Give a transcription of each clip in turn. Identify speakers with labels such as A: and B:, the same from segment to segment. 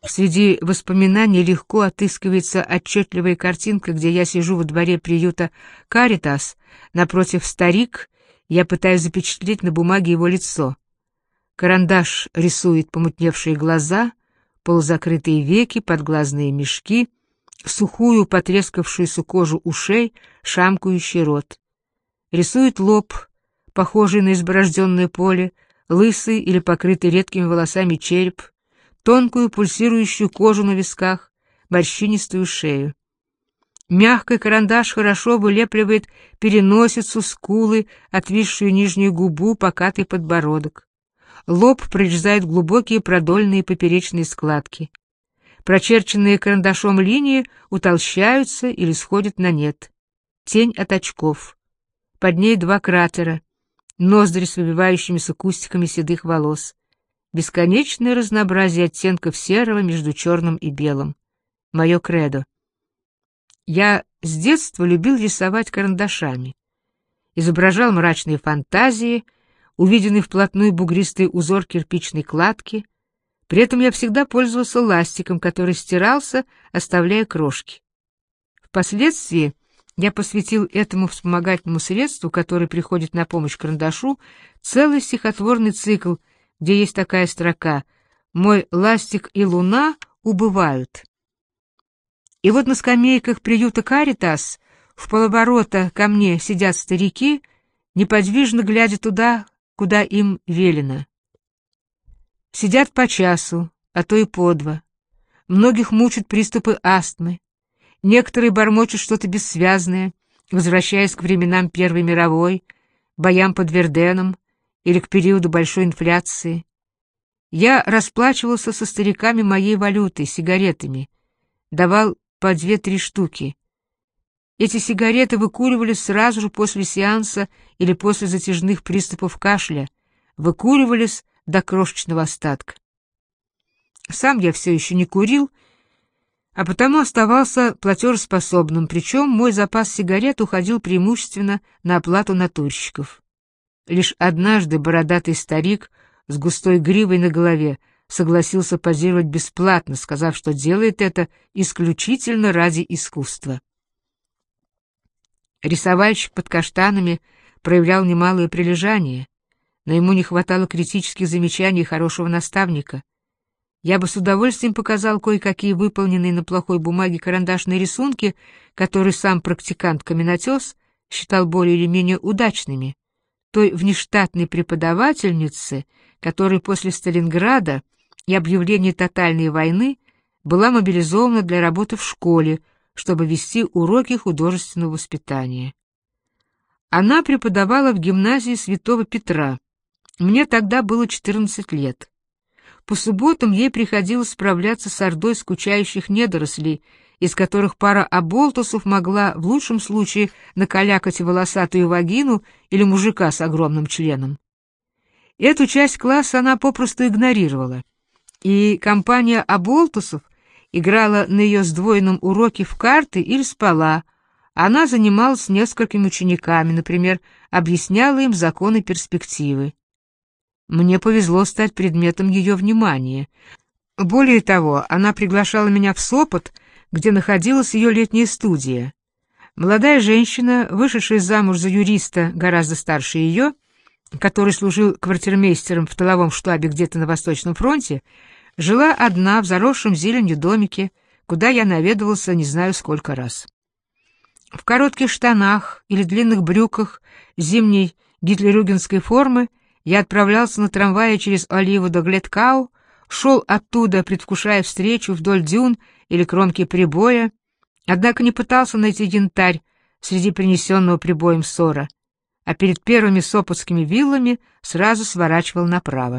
A: Среди воспоминаний легко отыскивается отчетливая картинка, где я сижу во дворе приюта «Каритас», напротив старик, я пытаюсь запечатлеть на бумаге его лицо. Карандаш рисует помутневшие глаза, полузакрытые веки, подглазные мешки, сухую потрескавшуюся кожу ушей, шамкающий рот. Рисует лоб, похожий на изборожденное поле, лысый или покрытый редкими волосами череп, тонкую пульсирующую кожу на висках, морщинистую шею. Мягкий карандаш хорошо вылепливает переносицу, скулы, отвисшую нижнюю губу, покатый подбородок. Лоб прорезает глубокие продольные поперечные складки. Прочерченные карандашом линии утолщаются или сходят на нет. Тень от очков. Под ней 2 кратера, ноздри с выбивающимися кустиками седых волос. Бесконечное разнообразие оттенков серого между черным и белым. Мое кредо. Я с детства любил рисовать карандашами. Изображал мрачные фантазии, увиденный вплотную бугристый узор кирпичной кладки. При этом я всегда пользовался ластиком, который стирался, оставляя крошки. Впоследствии я посвятил этому вспомогательному средству, который приходит на помощь карандашу, целый стихотворный цикл, где есть такая строка: «Мой ластик и луна убывают». И вот на скамейках приюта «Каритас» в полоборота ко мне сидят старики, неподвижно глядя туда, куда им велено. Сидят по часу, а то и по 2. Многих мучат приступы астмы. Некоторые бормочут что-то бессвязное, возвращаясь к временам Первой мировой, боям под Верденом или к периоду большой инфляции. Я расплачивался со стариками моей валютой, сигаретами, давал по 2-3 штуки. Эти сигареты выкуривались сразу же после сеанса или после затяжных приступов кашля, выкуривались до крошечного остатка. Сам я все еще не курил, а потому оставался платежеспособным, причем мой запас сигарет уходил преимущественно на оплату натурщиков. Лишь однажды бородатый старик с густой гривой на голове согласился позировать бесплатно, сказав, что делает это исключительно ради искусства. Рисовальщик под каштанами проявлял немалое прилежание, но ему не хватало критических замечаний и хорошего наставника. Я бы с удовольствием показал кое-какие выполненные на плохой бумаге карандашные рисунки, которые сам практикант-каменотес считал более или менее удачными, той внештатной преподавательнице, которая после Сталинграда и объявления тотальной войны была мобилизована для работы в школе, чтобы вести уроки художественного воспитания. Она преподавала в гимназии Святого Петра. Мне тогда было 14 лет. По субботам ей приходилось справляться с ордой скучающих недорослей, из которых пара оболтусов могла в лучшем случае накалякать волосатую вагину или мужика с огромным членом. Эту часть класса она попросту игнорировала, и компания оболтусов играла на ее сдвоенном уроке в карты или спала. Она занималась с несколькими учениками, например, объясняла им законы перспективы. Мне повезло стать предметом ее внимания. Более того, она приглашала меня в Сопот, где находилась ее летняя студия. Молодая женщина, вышедшая замуж за юриста гораздо старше ее, который служил квартирмейстером в тыловом штабе где-то на Восточном фронте, жила одна в заросшем зеленью домике, куда я наведывался не знаю сколько раз. В коротких штанах или длинных брюках зимней гитлерюгенской формы я отправлялся на трамвае через Оливу до Гледкау, шел оттуда, предвкушая встречу вдоль дюн или кромки прибоя, однако не пытался найти янтарь среди принесенного прибоем ссора, а перед первыми сопотскими виллами сразу сворачивал направо.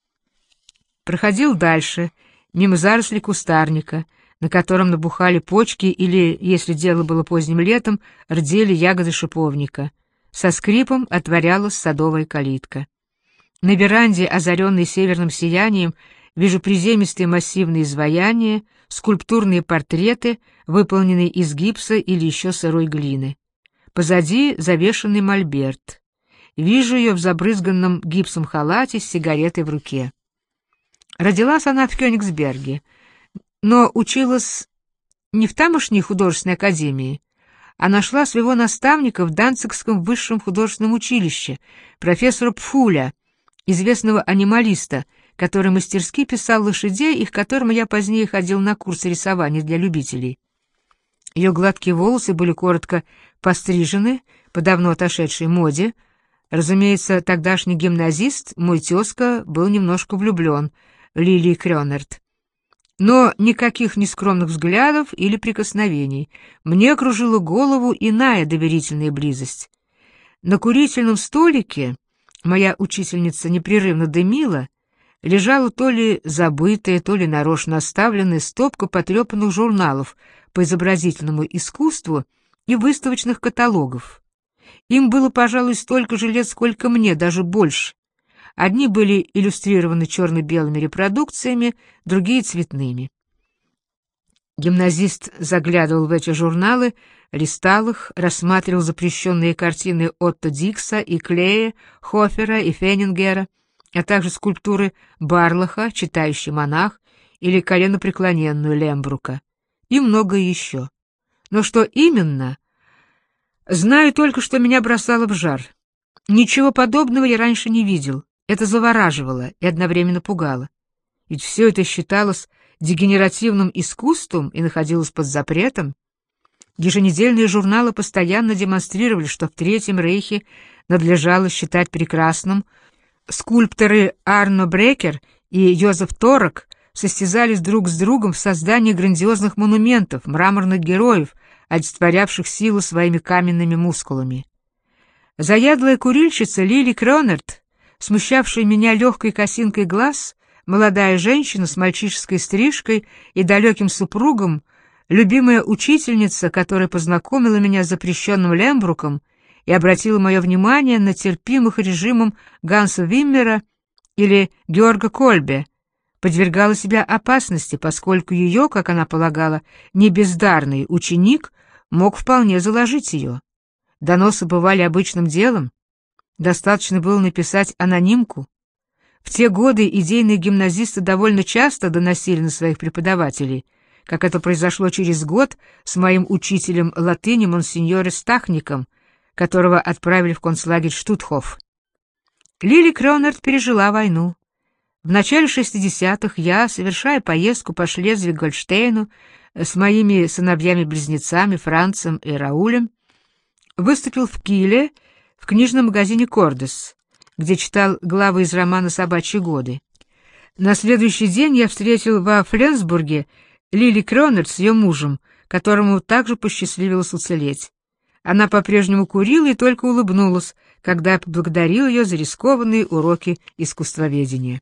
A: Проходил дальше, мимо зарослей кустарника, на котором набухали почки или, если дело было поздним летом, рдели ягоды шиповника. Со скрипом отворялась садовая калитка. На веранде, озаренной северным сиянием, вижу приземистые массивные изваяния, скульптурные портреты, выполненные из гипса или еще сырой глины. Позади завешенный мольберт. Вижу ее в забрызганном гипсом халате с сигаретой в руке. Родилась она в Кёнигсберге. но училась не в тамошней художественной академии, а нашла своего наставника в Данцигском высшем художественном училище, профессора Пфуля, известного анималиста, который мастерски писал лошадей и к которому я позднее ходил на курсы рисования для любителей. Ее гладкие волосы были коротко пострижены по давно отошедшей моде. Разумеется, тогдашний гимназист, мой тезка, был немножко влюблен в Лили Крёнерт. Но никаких нескромных взглядов или прикосновений. Мне окружила голову иная доверительная близость. На курительном столике моя учительница непрерывно дымила, лежала то ли забытая, то ли нарочно оставленная стопка потрепанных журналов по изобразительному искусству и выставочных каталогов. Им было, пожалуй, столько же лет, сколько мне, даже больше. Одни были иллюстрированы черно-белыми репродукциями, другие — цветными. Гимназист заглядывал в эти журналы, листал их, рассматривал запрещенные картины Отто Дикса и Клея, Хофера и Фенингера, а также скульптуры Барлаха, «Читающий монах» или «Коленопреклоненную» Лембрука, и многое еще. Но что именно? Знаю только, что меня бросало в жар. Ничего подобного я раньше не видел. Это завораживало и одновременно пугало. Ведь все это считалось дегенеративным искусством и находилось под запретом. Еженедельные журналы постоянно демонстрировали, что в Третьем Рейхе надлежало считать прекрасным. Скульпторы Арно Брекер и Йозеф Торок состязались друг с другом в создании грандиозных монументов, мраморных героев, олицетворявших силу своими каменными мускулами. Заядлая курильщица Лили Крёнерт, смущавшая меня легкой косинкой глаз, молодая женщина с мальчишеской стрижкой и далеким супругом, любимая учительница, которая познакомила меня с запрещенным Лембруком и обратила мое внимание на терпимых режимом Ганса Виммера или Георга Кольбе, подвергала себя опасности, поскольку ее, как она полагала, небездарный ученик мог вполне заложить ее. Доносы бывали обычным делом. Достаточно было написать анонимку. В те годы идейные гимназисты довольно часто доносили на своих преподавателей, как это произошло через год с моим учителем латыни монсеньоре Стахником, которого отправили в концлагерь Штутхоф. Лили Крёнерт пережила войну. В начале 60-х я, совершая поездку по Шлезвиг-Гольштейну с моими сыновьями-близнецами Францем и Раулем, выступил в Киле в книжном магазине «Кордес», где читал главы из романа «Собачьи годы». На следующий день я встретил во Фленсбурге Лили Крёнерт с ее мужем, которому также посчастливилось уцелеть. Она по-прежнему курила и только улыбнулась, когда я поблагодарил ее за рискованные уроки искусствоведения.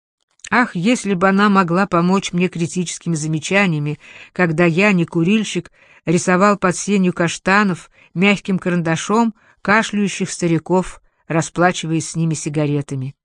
A: Ах, если бы она могла помочь мне критическими замечаниями, когда я, не курильщик, рисовал под сенью каштанов мягким карандашом кашляющих стариков, расплачиваясь с ними сигаретами.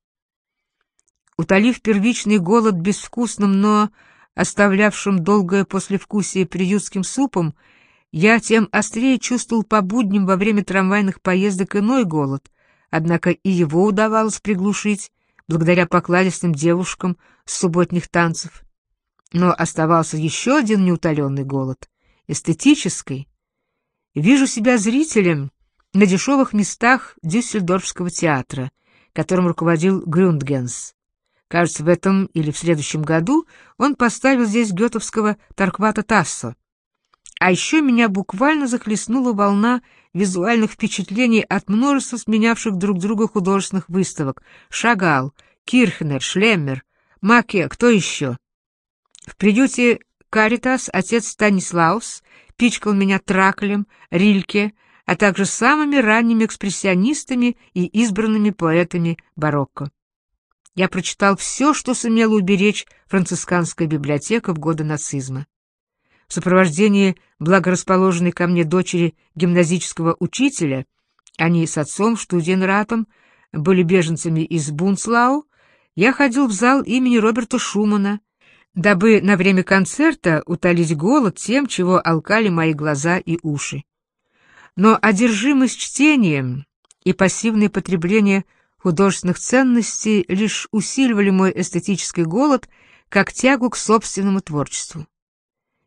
A: Утолив первичный голод безвкусным, но оставлявшим долгое послевкусие приютским супом, я тем острее чувствовал по будням во время трамвайных поездок иной голод, однако и его удавалось приглушить, благодаря покладистым девушкам с субботних танцев. Но оставался еще один неутоленный голод — эстетический. Вижу себя зрителем на дешевых местах Дюссельдорфского театра, которым руководил Грюндгенс. Кажется, в этом или в следующем году он поставил здесь гётовского Торквата Тассо. А еще меня буквально захлестнула волна визуальных впечатлений от множества сменявших друг друга художественных выставок: Шагал, Кирхнер, Шлеммер, Маке, кто еще? В приюте «Каритас» отец Станислаус пичкал меня Траклем, Рильке, а также самыми ранними экспрессионистами и избранными поэтами барокко. Я прочитал все, что сумела уберечь францисканская библиотека в годы нацизма. В сопровождении благорасположенной ко мне дочери гимназического учителя, они с отцом Штуденратом были беженцами из Бунцлау, я ходил в зал имени Роберта Шумана, дабы на время концерта утолить голод тем, чего алкали мои глаза и уши. Но одержимость чтением и пассивное потребление художественных ценностей лишь усиливали мой эстетический голод как тягу к собственному творчеству.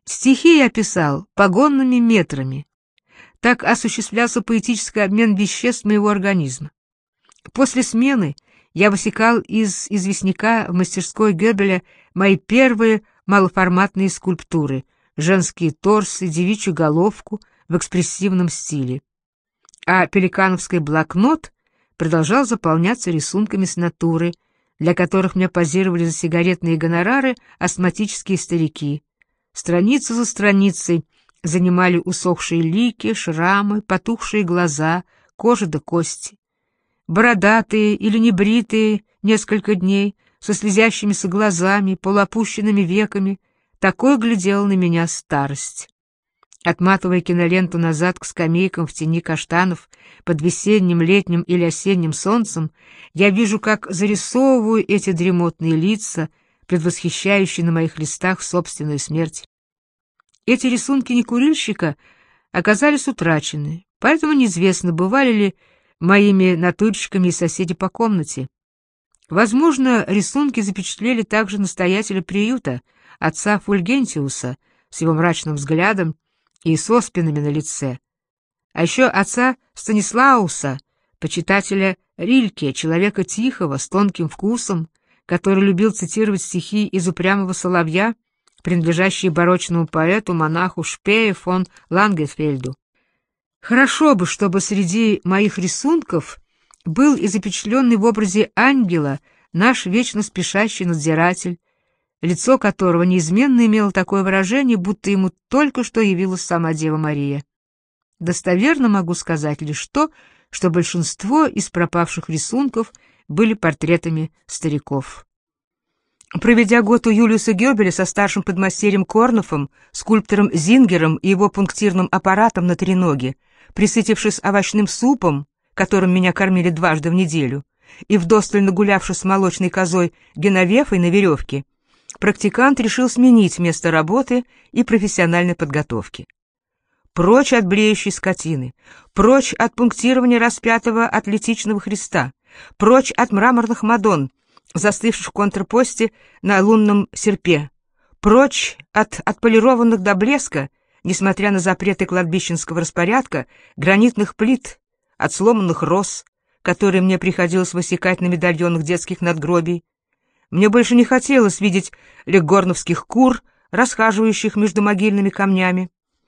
A: Стихи я писал погонными метрами. Так осуществлялся поэтический обмен веществ моего организма. После смены я высекал из известняка в мастерской Гёбеля мои первые малоформатные скульптуры, женские торсы, девичью головку в экспрессивном стиле. А пеликановский блокнот продолжал заполняться рисунками с натуры, для которых мне позировали за сигаретные гонорары астматические старики. Страницу за страницей занимали усохшие лики, шрамы, потухшие глаза, кожа до кости. Бородатые или небритые несколько дней, со слезящимися глазами, полуопущенными веками, такой глядела на меня старость. Отматывая киноленту назад к скамейкам в тени каштанов под весенним, летним или осенним солнцем, я вижу, как зарисовываю эти дремотные лица, предвосхищающие на моих листах собственную смерть. Эти рисунки некурильщика оказались утрачены, поэтому неизвестно, бывали ли моими натурщиками и соседи по комнате. Возможно, рисунки запечатлели также настоятеля приюта, отца Фульгентиуса, с его мрачным взглядом и с оспинами на лице, а еще отца Станислауса, почитателя Рильке, человека тихого, с тонким вкусом, который любил цитировать стихи из «Упрямого соловья», принадлежащие барочному поэту-монаху Шпее фон Лангефельду. Хорошо бы, чтобы среди моих рисунков был и запечатленный в образе ангела наш вечно спешащий надзиратель, лицо которого неизменно имело такое выражение, будто ему только что явилась сама Дева Мария. Достоверно могу сказать лишь то, что большинство из пропавших рисунков были портретами стариков. Проведя год у Юлиуса Гёбеля со старшим подмастерьем Корнофом, скульптором Зингером и его пунктирным аппаратом на треноге, присытившись овощным супом, которым меня кормили дважды в неделю, и вдосталь нагулявшись с молочной козой Геновефой на веревке, практикант решил сменить место работы и профессиональной подготовки. Прочь от блеющей скотины, прочь от пунктирования распятого атлетичного Христа, прочь от мраморных мадонн, застывших в контрпосте на лунном серпе, прочь от отполированных до блеска, несмотря на запреты кладбищенского распорядка, гранитных плит, от сломанных роз, которые мне приходилось высекать на медальонах детских надгробий. Мне больше не хотелось видеть легорновских кур, расхаживающих между могильными камнями.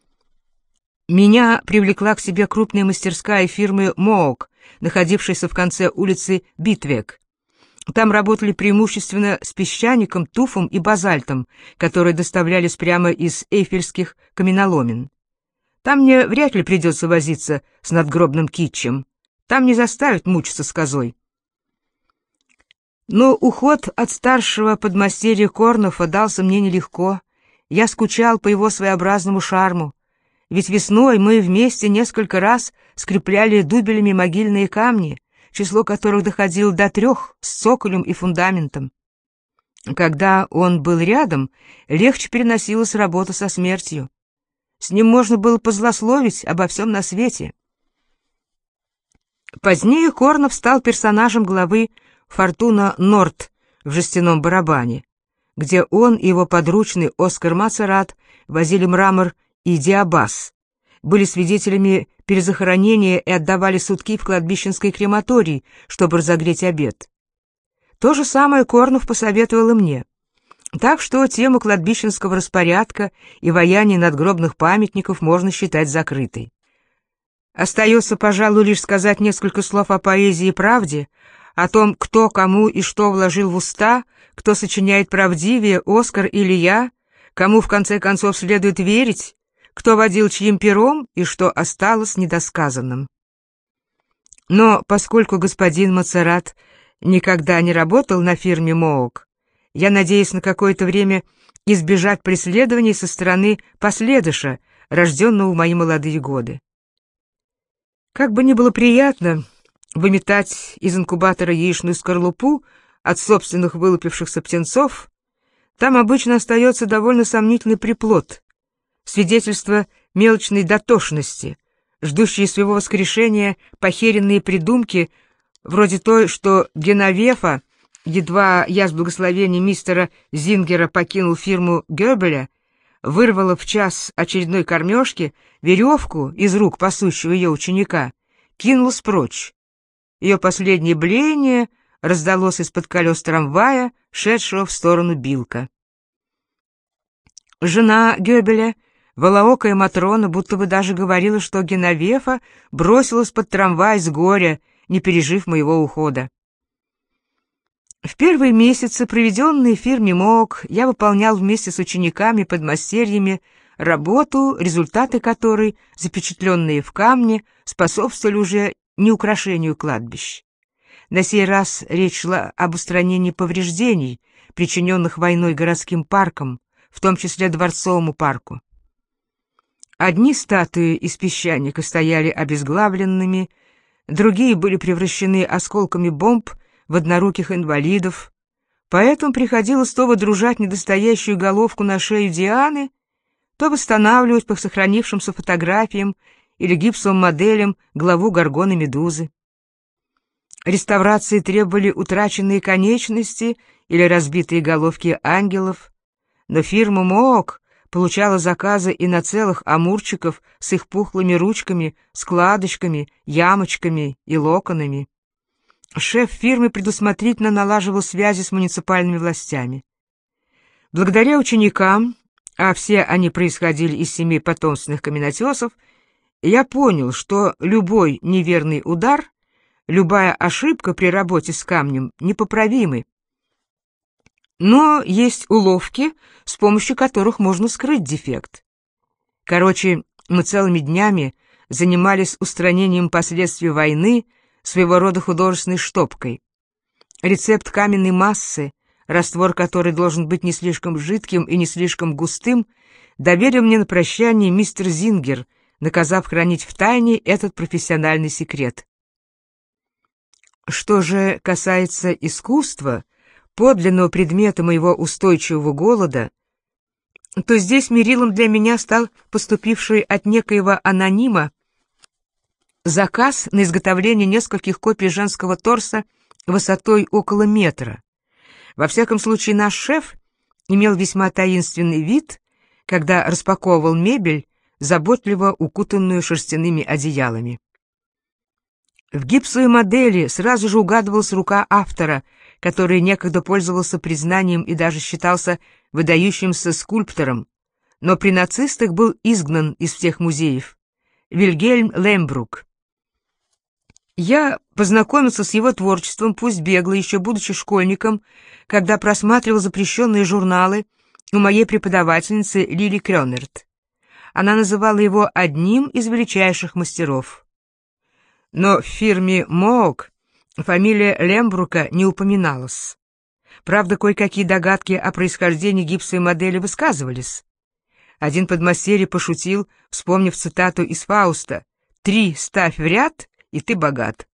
A: Меня привлекла к себе крупная мастерская фирмы «Моок», находившаяся в конце улицы Битвек. Там работали преимущественно с песчаником, туфом и базальтом, которые доставлялись прямо из эйфельских каменоломен. Там мне вряд ли придется возиться с надгробным китчем. Там не заставят мучиться с козой. Но уход от старшего подмастерья Корнофа дался мне нелегко. Я скучал по его своеобразному шарму. Ведь весной мы вместе несколько раз скрепляли дубелями могильные камни, число которых доходило до 3 с цоколем и фундаментом. Когда он был рядом, легче переносилась работа со смертью. С ним можно было позлословить обо всем на свете. Позднее Корнов стал персонажем главы «Фортуна Норд» в жестяном барабане, где он и его подручный Оскар Мацерат возили мрамор и диабаз, были свидетелями перезахоронения и отдавали сутки в кладбищенской крематории, чтобы разогреть обед. То же самое Корнов посоветовал и мне. Так что тему кладбищенского распорядка и ваяния надгробных памятников можно считать закрытой. Остается, пожалуй, лишь сказать несколько слов о поэзии и правде, о том, кто кому и что вложил в уста, кто сочиняет правдивее, Оскар или я, кому в конце концов следует верить, кто водил чьим пером и что осталось недосказанным. Но поскольку господин Мацерат никогда не работал на фирме Моок, я надеюсь на какое-то время избежать преследований со стороны последыша, рожденного в мои молодые годы. Как бы ни было приятно выметать из инкубатора яичную скорлупу от собственных вылупившихся птенцов, там обычно остается довольно сомнительный приплод, свидетельство мелочной дотошности, ждущие своего воскрешения похеренные придумки, вроде той, что Геновефа, едва я с благословения мистера Зингера покинул фирму Гёбеля, вырвала в час очередной кормежки веревку из рук пасущего ее ученика, кинулась прочь. Ее последнее блеяние раздалось из-под колес трамвая, шедшего в сторону Билка. Жена Гёбеля, волоокая Матрона, будто бы даже говорила, что Геновефа бросилась под трамвай с горя, не пережив моего ухода. В первые месяцы, проведенные в фирме МООК, я выполнял вместе с учениками-подмастерьями работу, результаты которой, запечатленные в камне, способствовали уже не украшению кладбищ. На сей раз речь шла об устранении повреждений, причиненных войной городским паркам, в том числе Дворцовому парку. Одни статуи из песчаника стояли обезглавленными, другие были превращены осколками бомб в одноруких инвалидов, поэтому приходилось то водружать недостоящую головку на шею Дианы, то восстанавливать по сохранившимся фотографиям или гипсовым моделям главу Горгоны-Медузы. Реставрации требовали утраченные конечности или разбитые головки ангелов, но фирма МООК получала заказы и на целых амурчиков с их пухлыми ручками, складочками, ямочками и локонами. Шеф фирмы предусмотрительно налаживал связи с муниципальными властями. Благодаря ученикам, а все они происходили из семей потомственных каменотесов, я понял, что любой неверный удар, любая ошибка при работе с камнем непоправимы. Но есть уловки, с помощью которых можно скрыть дефект. Короче, мы целыми днями занимались устранением последствий войны, своего рода художественной штопкой. Рецепт каменной массы, раствор которой должен быть не слишком жидким и не слишком густым, доверил мне на прощание мистер Зингер, наказав хранить в тайне этот профессиональный секрет. Что же касается искусства, подлинного предмета моего устойчивого голода, то здесь мерилом для меня стал поступивший от некоего анонима заказ на изготовление нескольких копий женского торса высотой около метра. Во всяком случае, наш шеф имел весьма таинственный вид, когда распаковывал мебель, заботливо укутанную шерстяными одеялами. В гипсовой модели сразу же угадывалась рука автора, который некогда пользовался признанием и даже считался выдающимся скульптором, но при нацистах был изгнан из всех музеев. Вильгельм Лембрук. Я познакомился с его творчеством, пусть бегло, еще будучи школьником, когда просматривал запрещенные журналы у моей преподавательницы Лили Крёнерт. Она называла его одним из величайших мастеров. Но в фирме МООК фамилия Лембрука не упоминалась. Правда, кое-какие догадки о происхождении гипсовой модели высказывались. Один подмастерье пошутил, вспомнив цитату из Фауста: «3 ставь в ряд, и ты богат».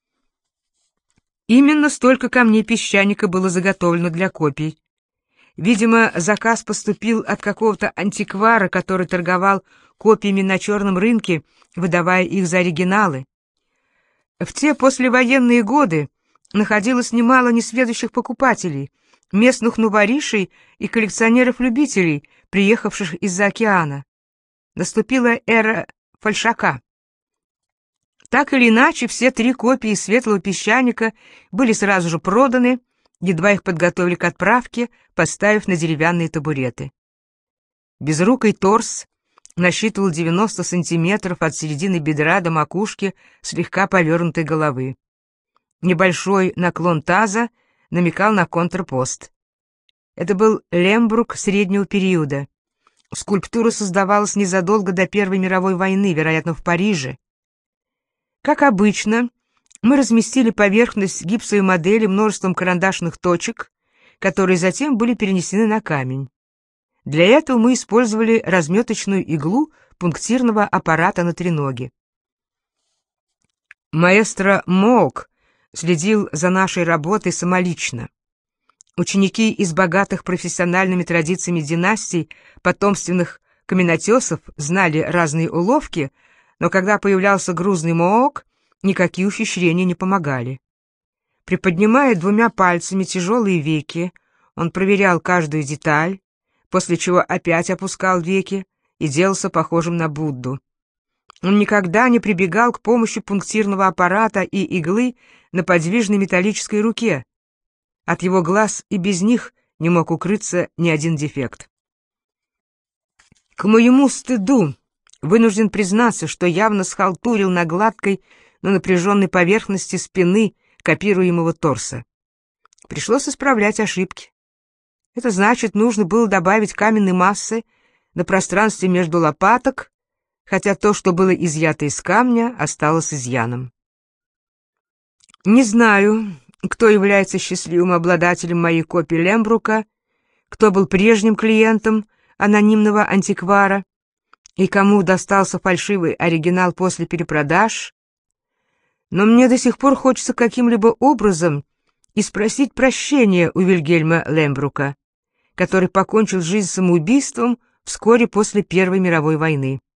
A: Именно столько камней песчаника было заготовлено для копий. Видимо, заказ поступил от какого-то антиквара, который торговал копиями на черном рынке, выдавая их за оригиналы. В те послевоенные годы находилось немало несведущих покупателей, местных нуворишей и коллекционеров-любителей, приехавших из-за океана. Наступила эра фальшака. Так или иначе, все 3 копии светлого песчаника были сразу же проданы, едва их подготовили к отправке, поставив на деревянные табуреты. Безрукий торс насчитывал 90 сантиметров от середины бедра до макушки слегка повернутой головы. Небольшой наклон таза намекал на контрпост. Это был Лембрук среднего периода. Скульптура создавалась незадолго до Первой мировой войны, вероятно, в Париже. Как обычно, мы разместили поверхность гипсовой модели множеством карандашных точек, которые затем были перенесены на камень. Для этого мы использовали разметочную иглу пунктирного аппарата на треноге. Маэстро МООК следил за нашей работой самолично. Ученики из богатых профессиональными традициями династий потомственных каменотесов знали разные уловки, но когда появлялся грузный МООК, никакие ухищрения не помогали. Приподнимая 2 пальцами тяжелые веки, он проверял каждую деталь, после чего опять опускал веки и делался похожим на Будду. Он никогда не прибегал к помощи пунктирного аппарата и иглы на подвижной металлической руке. От его глаз и без них не мог укрыться ни один дефект. К моему стыду вынужден признаться, что явно схалтурил на гладкой, но напряженной поверхности спины копируемого торса. Пришлось исправлять ошибки. Это значит, нужно было добавить каменной массы на пространстве между лопаток, хотя то, что было изъято из камня, осталось изъяном. Не знаю, кто является счастливым обладателем моей копии Лембрука, кто был прежним клиентом анонимного антиквара и кому достался фальшивый оригинал после перепродаж, но мне до сих пор хочется каким-либо образом и спросить прощения у Вильгельма Лембрука, который покончил жизнь самоубийством вскоре после Первой мировой войны.